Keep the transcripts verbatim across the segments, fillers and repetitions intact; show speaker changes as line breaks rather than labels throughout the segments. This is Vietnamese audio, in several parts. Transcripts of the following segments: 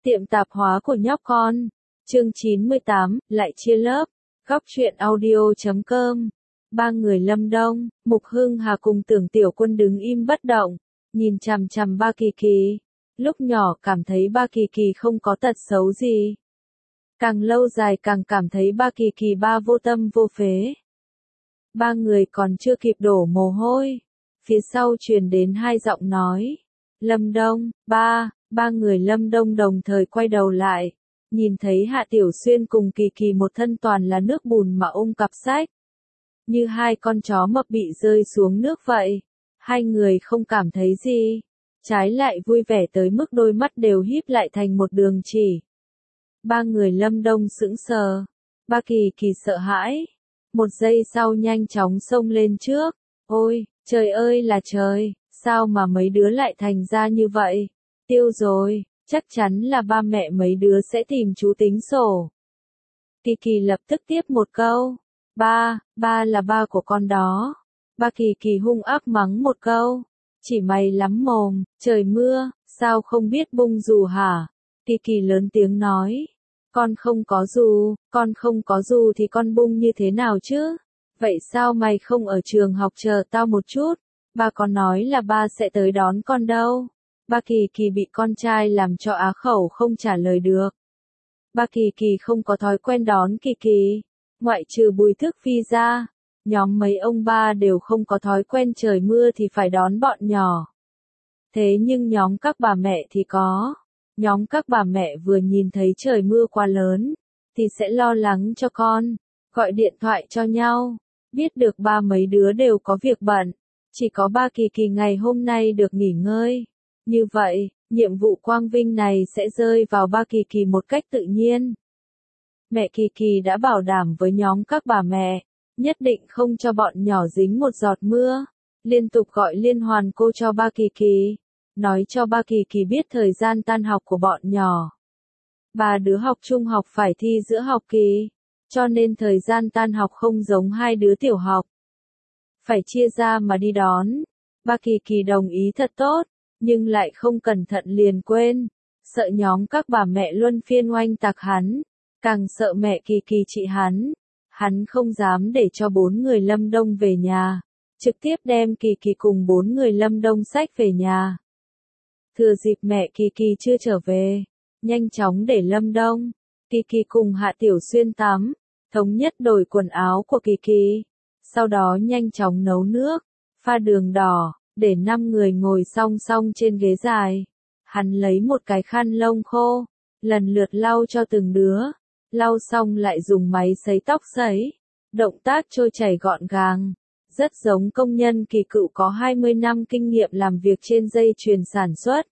Tiệm tạp hóa của nhóc con. Chương chín mươi tám, lại chia lớp. Góc truyện audio chấm com. Ba người Lâm Đông, Mục Hưng Hà cùng Tưởng Tiểu Quân đứng im bất động, nhìn chằm chằm Ba Kỳ Kỳ. Lúc nhỏ cảm thấy Ba Kỳ Kỳ không có tật xấu gì. Càng lâu dài càng cảm thấy Ba Kỳ Kỳ ba vô tâm vô phế. Ba người còn chưa kịp đổ mồ hôi, phía sau truyền đến hai giọng nói. Lâm Đông, ba, ba người Lâm Đông đồng thời quay đầu lại, nhìn thấy Hạ Tiểu Xuyên cùng Kỳ Kỳ một thân toàn là nước bùn mà ôm cặp sách. Như hai con chó mập bị rơi xuống nước vậy. Hai người không cảm thấy gì, trái lại vui vẻ tới mức đôi mắt đều híp lại thành một đường chỉ. Ba người Lâm Đông sững sờ, Ba Kỳ Kỳ sợ hãi, một giây sau nhanh chóng xông lên trước. Ôi, trời ơi là trời, sao mà mấy đứa lại thành ra như vậy? Tiêu rồi, chắc chắn là ba mẹ mấy đứa sẽ tìm chú tính sổ. Kỳ Kỳ lập tức tiếp một câu. Ba, ba là ba của con đó. Ba Kỳ Kỳ hung ác mắng một câu. Chỉ mày lắm mồm, trời mưa, sao không biết bung dù hả? Kỳ Kỳ lớn tiếng nói. Con không có dù, con không có dù thì con bung như thế nào chứ? Vậy sao mày không ở trường học chờ tao một chút? Ba con nói là ba sẽ tới đón con đâu. Ba Kỳ Kỳ bị con trai làm cho á khẩu không trả lời được. Ba Kỳ Kỳ không có thói quen đón Kỳ Kỳ. Ngoại trừ Bùi Thức Phi ra, nhóm mấy ông ba đều không có thói quen trời mưa thì phải đón bọn nhỏ. Thế nhưng nhóm các bà mẹ thì có. Nhóm các bà mẹ vừa nhìn thấy trời mưa quá lớn, thì sẽ lo lắng cho con, gọi điện thoại cho nhau. Biết được ba mấy đứa đều có việc bận, chỉ có Ba Kỳ Kỳ ngày hôm nay được nghỉ ngơi. Như vậy, nhiệm vụ quang vinh này sẽ rơi vào Ba Kỳ Kỳ một cách tự nhiên. Mẹ Kỳ Kỳ đã bảo đảm với nhóm các bà mẹ, nhất định không cho bọn nhỏ dính một giọt mưa, liên tục gọi liên hoàn cô cho Ba Kỳ Kỳ, nói cho Ba Kỳ Kỳ biết thời gian tan học của bọn nhỏ. Ba đứa học trung học phải thi giữa học kỳ, cho nên thời gian tan học không giống hai đứa tiểu học. Phải chia ra mà đi đón. Ba Kỳ Kỳ đồng ý thật tốt, nhưng lại không cẩn thận liền quên, sợ nhóm các bà mẹ luân phiên oanh tạc hắn, càng sợ mẹ Kỳ Kỳ trị hắn. Hắn không dám để cho bốn người Lâm Đông về nhà, trực tiếp đem Kỳ Kỳ cùng bốn người Lâm Đông xách về nhà. Thừa dịp mẹ Kỳ Kỳ chưa trở về, nhanh chóng để Lâm Đông, Kỳ Kỳ cùng Hạ Tiểu Xuyên tắm, thống nhất đổi quần áo của Kỳ Kỳ, sau đó nhanh chóng nấu nước, pha đường đỏ, để năm người ngồi song song trên ghế dài. Hắn lấy một cái khăn lông khô, lần lượt lau cho từng đứa, lau xong lại dùng máy sấy tóc sấy, động tác trôi chảy gọn gàng, rất giống công nhân kỳ cựu có hai mươi năm kinh nghiệm làm việc trên dây chuyền sản xuất.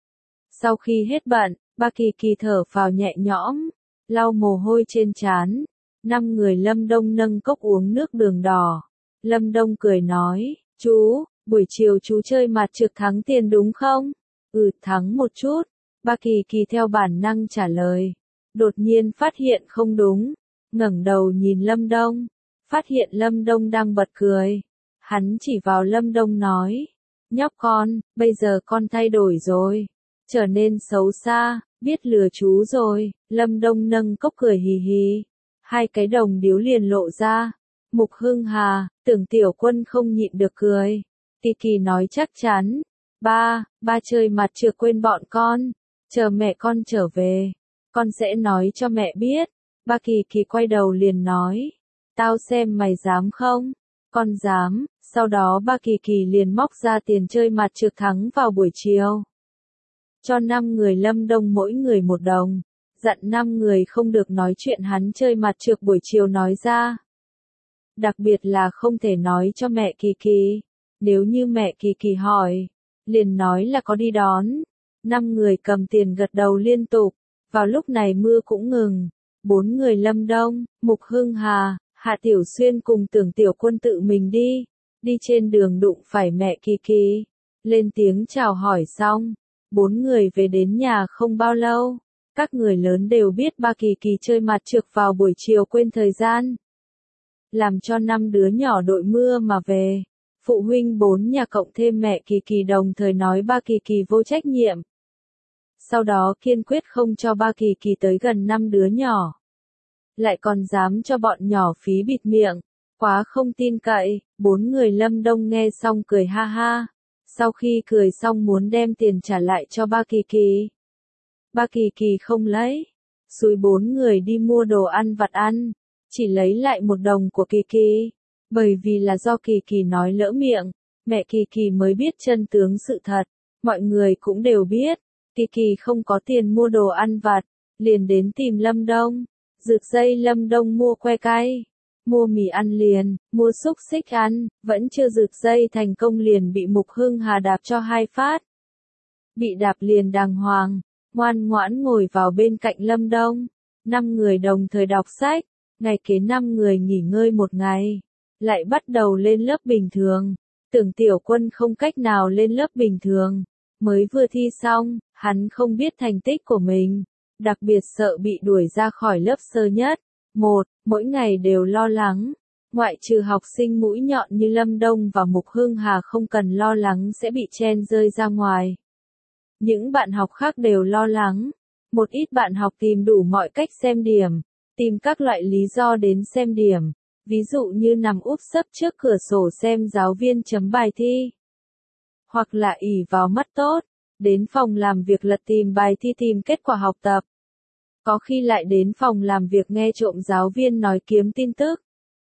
Sau khi hết bận, Ba Kỳ Kỳ thở phào nhẹ nhõm, lau mồ hôi trên trán. Năm người Lâm Đông nâng cốc uống nước đường đỏ. Lâm Đông cười nói, chú, buổi chiều chú chơi mặt trược thắng tiền đúng không? Ừ, thắng một chút. Ba Kỳ Kỳ theo bản năng trả lời. Đột nhiên phát hiện không đúng, ngẩng đầu nhìn Lâm Đông, phát hiện Lâm Đông đang bật cười. Hắn chỉ vào Lâm Đông nói, nhóc con, bây giờ con thay đổi rồi, trở nên xấu xa, biết lừa chú rồi. Lâm Đông nâng cốc cười hì hì, hai cái đồng điếu liền lộ ra. Mục Hưng Hà, Tưởng Tiểu Quân không nhịn được cười. Kỳ Kỳ nói chắc chắn, ba, ba chơi mặt trược quên bọn con, chờ mẹ con trở về, con sẽ nói cho mẹ biết. Ba Kỳ Kỳ quay đầu liền nói, tao xem mày dám không? Con dám. Sau đó Ba Kỳ Kỳ liền móc ra tiền chơi mặt trược thắng vào buổi chiều. Cho năm người Lâm Đông mỗi người một đồng, dặn năm người không được nói chuyện hắn chơi mặt trược buổi chiều nói ra. Đặc biệt là không thể nói cho mẹ Kỳ Kỳ, nếu như mẹ Kỳ Kỳ hỏi, liền nói là có đi đón. Năm người cầm tiền gật đầu liên tục. Vào lúc này mưa cũng ngừng, bốn người Lâm Đông, Mục Hưng Hà, Hạ Tiểu Xuyên cùng Tưởng Tiểu Quân tự mình đi, đi trên đường đụng phải mẹ Kỳ Kỳ, lên tiếng chào hỏi xong, bốn người về đến nhà không bao lâu, các người lớn đều biết Ba Kỳ Kỳ chơi mặt trược vào buổi chiều quên thời gian, làm cho năm đứa nhỏ đội mưa mà về. Phụ huynh bốn nhà cộng thêm mẹ Kỳ Kỳ đồng thời nói Ba Kỳ Kỳ vô trách nhiệm. sau đó kiên quyết không cho ba Kỳ Kỳ tới gần năm đứa nhỏ. Lại còn dám cho bọn nhỏ phí bịt miệng, quá không tin cậy. Bốn người Lâm Đông nghe xong cười ha ha. Sau khi cười xong muốn đem tiền trả lại cho ba Kỳ Kỳ. Ba Kỳ Kỳ không lấy. Xúi bốn người đi mua đồ ăn vặt ăn. Chỉ lấy lại một đồng của Kỳ Kỳ. Bởi vì là do Kỳ Kỳ nói lỡ miệng. Mẹ Kỳ Kỳ mới biết chân tướng sự thật. Mọi người cũng đều biết. Kỳ Kỳ không có tiền mua đồ ăn vặt. Liền đến tìm Lâm Đông. Rực dây Lâm Đông mua que cay. Mua mì ăn liền, mua xúc xích ăn, vẫn chưa rực dây thành công liền bị Mục Hưng Hà đạp cho hai phát. Bị đạp liền đàng hoàng, ngoan ngoãn ngồi vào bên cạnh Lâm Đông. Năm người đồng thời đọc sách, ngày kế năm người nghỉ ngơi một ngày, lại bắt đầu lên lớp bình thường. Tưởng Tiểu Quân không cách nào lên lớp bình thường, mới vừa thi xong, hắn không biết thành tích của mình, đặc biệt sợ bị đuổi ra khỏi lớp sơ nhất. Một, mỗi ngày đều lo lắng, ngoại trừ học sinh mũi nhọn như Lâm Đông và Mục Hưng Hà không cần lo lắng sẽ bị chen rơi ra ngoài. Những bạn học khác đều lo lắng, một ít bạn học tìm đủ mọi cách xem điểm, tìm các loại lý do đến xem điểm, ví dụ như nằm úp sấp trước cửa sổ xem giáo viên chấm bài thi. Hoặc là ỷ vào mắt tốt, đến phòng làm việc lật tìm bài thi tìm kết quả học tập. Có khi lại đến phòng làm việc nghe trộm giáo viên nói kiếm tin tức.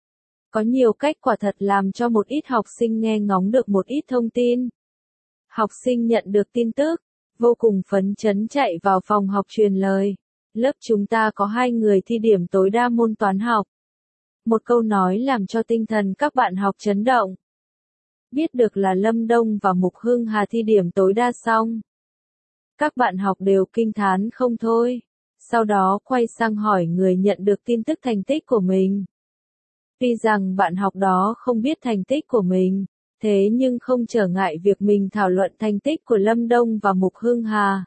Có nhiều cách quả thật làm cho một ít học sinh nghe ngóng được một ít thông tin. Học sinh nhận được tin tức, vô cùng phấn chấn chạy vào phòng học truyền lời. Lớp chúng ta có hai người thi điểm tối đa môn toán học. Một câu nói làm cho tinh thần các bạn học chấn động. Biết được là Lâm Đông và Mục Hưng Hà thi điểm tối đa xong. Các bạn học đều kinh thán không thôi. Sau đó quay sang hỏi người nhận được tin tức thành tích của mình. Tuy rằng bạn học đó không biết thành tích của mình, thế nhưng không trở ngại việc mình thảo luận thành tích của Lâm Đông và Mục Hưng Hà.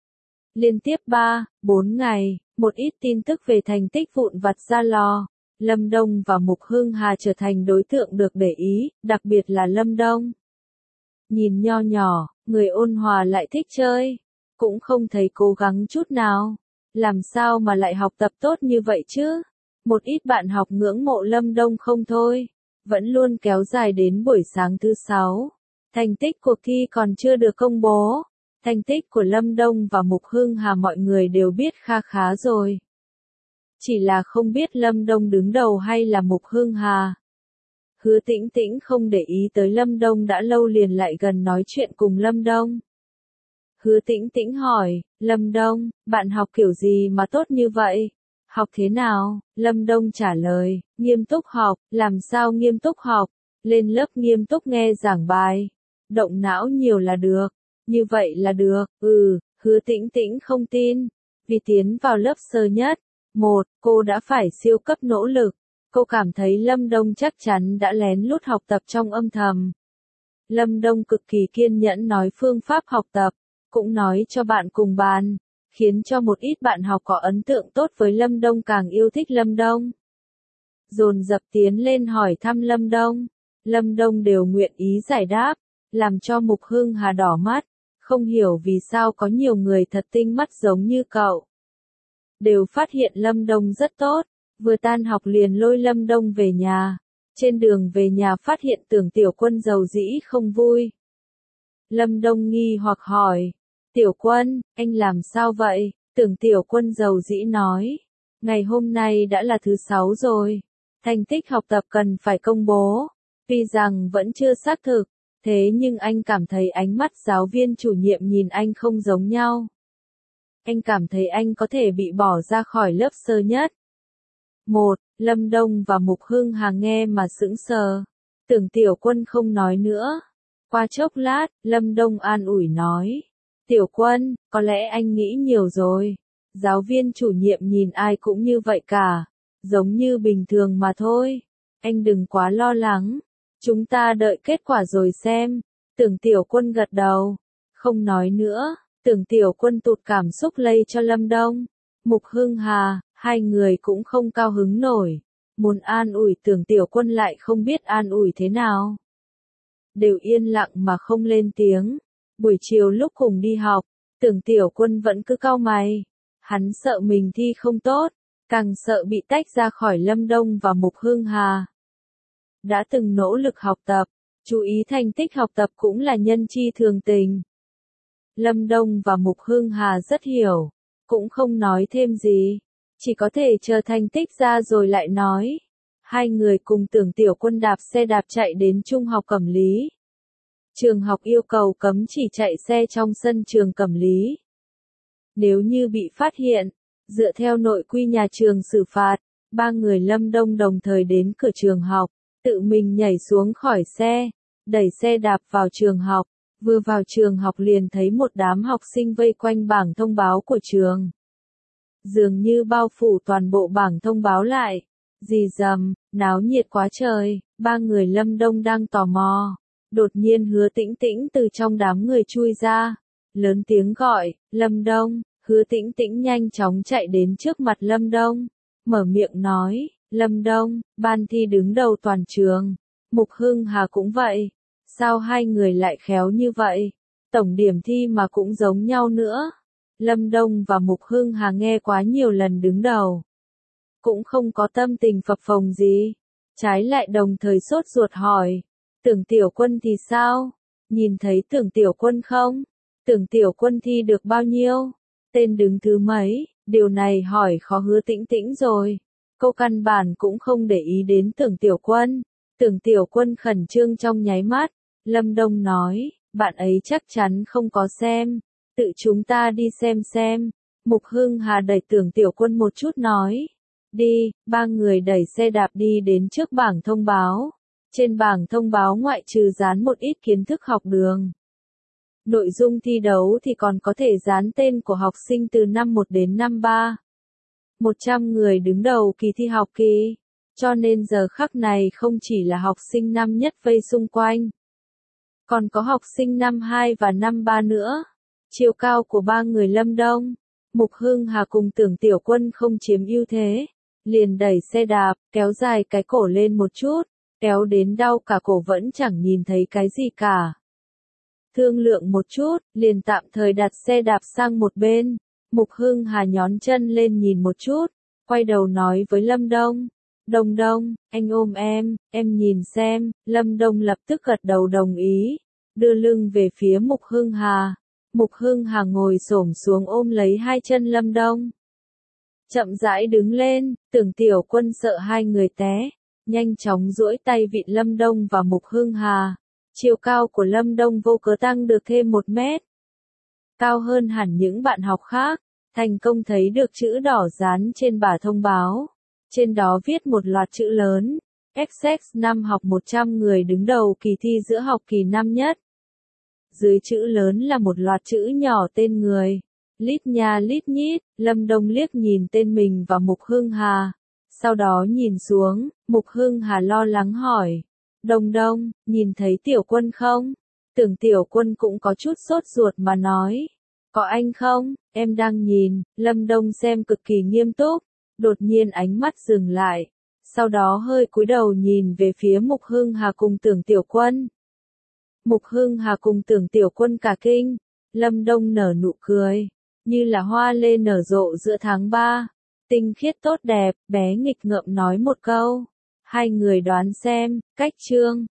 Liên tiếp ba, bốn ngày, một ít tin tức về thành tích vụn vặt ra lò. Lâm Đông và Mục Hưng Hà trở thành đối tượng được để ý, đặc biệt là Lâm Đông. Nhìn nho nhỏ, người ôn hòa lại thích chơi, cũng không thấy cố gắng chút nào. Làm sao mà lại học tập tốt như vậy chứ? Một ít bạn học ngưỡng mộ Lâm Đông không thôi, vẫn luôn kéo dài đến buổi sáng thứ sáu. Thành tích cuộc thi còn chưa được công bố. Thành tích của Lâm Đông và Mục Hưng Hà mọi người đều biết kha khá rồi. Chỉ là không biết Lâm Đông đứng đầu hay là Mục Hưng Hà. Hứa Tĩnh Tĩnh không để ý tới Lâm Đông đã lâu liền lại gần nói chuyện cùng Lâm Đông. Hứa Tĩnh Tĩnh hỏi, Lâm Đông, bạn học kiểu gì mà tốt như vậy? Học thế nào? Lâm Đông trả lời, nghiêm túc học, làm sao nghiêm túc học? Lên lớp nghiêm túc nghe giảng bài. Động não nhiều là được. Như vậy là được, ừ, Hứa Tĩnh Tĩnh không tin. Vì tiến vào lớp sơ nhất, một, cô đã phải siêu cấp nỗ lực. Cô cảm thấy Lâm Đông chắc chắn đã lén lút học tập trong âm thầm. Lâm Đông cực kỳ kiên nhẫn nói phương pháp học tập, cũng nói cho bạn cùng bàn, khiến cho một ít bạn học có ấn tượng tốt với Lâm Đông càng yêu thích Lâm Đông. Dồn dập tiến lên hỏi thăm Lâm Đông, Lâm Đông đều nguyện ý giải đáp, làm cho Mục Hưng Hà đỏ mắt, không hiểu vì sao có nhiều người thật tinh mắt giống như cậu. Đều phát hiện Lâm Đông rất tốt, vừa tan học liền lôi Lâm Đông về nhà, trên đường về nhà phát hiện Tưởng Tiểu Quân giàu dĩ không vui. Lâm Đông nghi hoặc hỏi, Tiểu Quân, anh làm sao vậy? Tưởng Tiểu Quân giàu dĩ nói, ngày hôm nay đã là thứ sáu rồi, thành tích học tập cần phải công bố, tuy rằng vẫn chưa xác thực, thế nhưng anh cảm thấy ánh mắt giáo viên chủ nhiệm nhìn anh không giống nhau. Anh cảm thấy anh có thể bị bỏ ra khỏi lớp sơ nhất. Một, Lâm Đông và Mục Hưng Hà nghe mà sững sờ. Tưởng Tiểu Quân không nói nữa. Qua chốc lát, Lâm Đông an ủi nói. Tiểu Quân, có lẽ anh nghĩ nhiều rồi. Giáo viên chủ nhiệm nhìn ai cũng như vậy cả. Giống như bình thường mà thôi. Anh đừng quá lo lắng. Chúng ta đợi kết quả rồi xem. Tưởng Tiểu Quân gật đầu. Không nói nữa. Tưởng Tiểu Quân tụt cảm xúc lây cho Lâm Đông. Mục Hưng Hà, hai người cũng không cao hứng nổi. Muốn an ủi Tưởng Tiểu Quân lại không biết an ủi thế nào. Đều yên lặng mà không lên tiếng. Buổi chiều lúc cùng đi học, Tưởng Tiểu Quân vẫn cứ cau mày. Hắn sợ mình thi không tốt, càng sợ bị tách ra khỏi Lâm Đông và Mục Hương Hà. Đã từng nỗ lực học tập, chú ý thành tích học tập cũng là nhân chi thường tình. Lâm Đông và Mục Hương Hà rất hiểu, cũng không nói thêm gì, chỉ có thể chờ thành tích ra rồi lại nói. Hai người cùng Tưởng Tiểu Quân đạp xe đạp chạy đến trung học Cẩm Lý. Trường học yêu cầu cấm chỉ chạy xe trong sân trường Cẩm Lý. Nếu như bị phát hiện, dựa theo nội quy nhà trường xử phạt, ba người Lâm Đông đồng thời đến cửa trường học, tự mình nhảy xuống khỏi xe, đẩy xe đạp vào trường học, vừa vào trường học liền thấy một đám học sinh vây quanh bảng thông báo của trường. Dường như bao phủ toàn bộ bảng thông báo lại, rì rầm, náo nhiệt quá trời, ba người Lâm Đông đang tò mò. Đột nhiên Hứa Tĩnh Tĩnh từ trong đám người chui ra, lớn tiếng gọi, Lâm Đông. Hứa Tĩnh Tĩnh nhanh chóng chạy đến trước mặt Lâm Đông, mở miệng nói, Lâm Đông, ban thi đứng đầu toàn trường, Mục Hương Hà cũng vậy, sao hai người lại khéo như vậy, tổng điểm thi mà cũng giống nhau nữa. Lâm Đông và Mục Hương Hà nghe quá nhiều lần đứng đầu, cũng không có tâm tình phập phồng gì, trái lại đồng thời sốt ruột hỏi, Tưởng Tiểu Quân thì sao, nhìn thấy Tưởng Tiểu Quân không, Tưởng Tiểu Quân thi được bao nhiêu? Tên đứng thứ mấy, điều này hỏi khó Hứa Tĩnh Tĩnh rồi. Cô căn bản cũng không để ý đến Tưởng Tiểu Quân. Tưởng Tiểu Quân khẩn trương trong nháy mắt. Lâm Đông nói, bạn ấy chắc chắn không có xem. Tự chúng ta đi xem xem. Mục Hương Hà đẩy Tưởng Tiểu Quân một chút nói. Đi, ba người đẩy xe đạp đi đến trước bảng thông báo. Trên bảng thông báo ngoại trừ dán một ít kiến thức học đường. Nội dung thi đấu thì còn có thể dán tên của học sinh từ năm một đến năm ba. một trăm người đứng đầu kỳ thi học kỳ. Cho nên giờ khắc này không chỉ là học sinh năm nhất vây xung quanh. Còn có học sinh năm hai và năm ba nữa. Chiều cao của ba người Lâm Đông, Mục Hương Hà cùng Tưởng Tiểu Quân không chiếm ưu thế. Liền đẩy xe đạp, kéo dài cái cổ lên một chút. Kéo đến đau cả cổ vẫn chẳng nhìn thấy cái gì cả. Thương lượng một chút, liền tạm thời đặt xe đạp sang một bên. Mục Hương Hà nhón chân lên nhìn một chút, quay đầu nói với Lâm Đông. Đông Đông, anh ôm em, em nhìn xem. Lâm Đông lập tức gật đầu đồng ý, đưa lưng về phía Mục Hương Hà. Mục Hương Hà ngồi xổm xuống ôm lấy hai chân Lâm Đông. Chậm rãi đứng lên, Tưởng Tiểu Quân sợ hai người té, nhanh chóng duỗi tay vịn Lâm Đông và Mục Hương Hà. Chiều cao của Lâm Đông vô cớ tăng được thêm một mét. Cao hơn hẳn những bạn học khác, thành công thấy được chữ đỏ dán trên bảng thông báo. Trên đó viết một loạt chữ lớn, ích ích năm học một trăm người đứng đầu kỳ thi giữa học kỳ năm nhất. Dưới chữ lớn là một loạt chữ nhỏ tên người. Lít nha lít nhít, Lâm Đông liếc nhìn tên mình và Mục Hương Hà. Sau đó nhìn xuống, Mục Hương Hà lo lắng hỏi. Đông Đông, nhìn thấy Tiểu Quân không? Tưởng Tiểu Quân cũng có chút sốt ruột mà nói. Có anh không? Em đang nhìn. Lâm Đông xem cực kỳ nghiêm túc. Đột nhiên ánh mắt dừng lại. Sau đó hơi cúi đầu nhìn về phía Mục Hương Hà cùng Tưởng Tiểu Quân. Mục Hương Hà cùng Tưởng Tiểu Quân cả kinh. Lâm Đông nở nụ cười. Như là hoa lê nở rộ giữa tháng ba. Tinh khiết tốt đẹp, bé nghịch ngợm nói một câu. Hai người đoán xem, cách chương.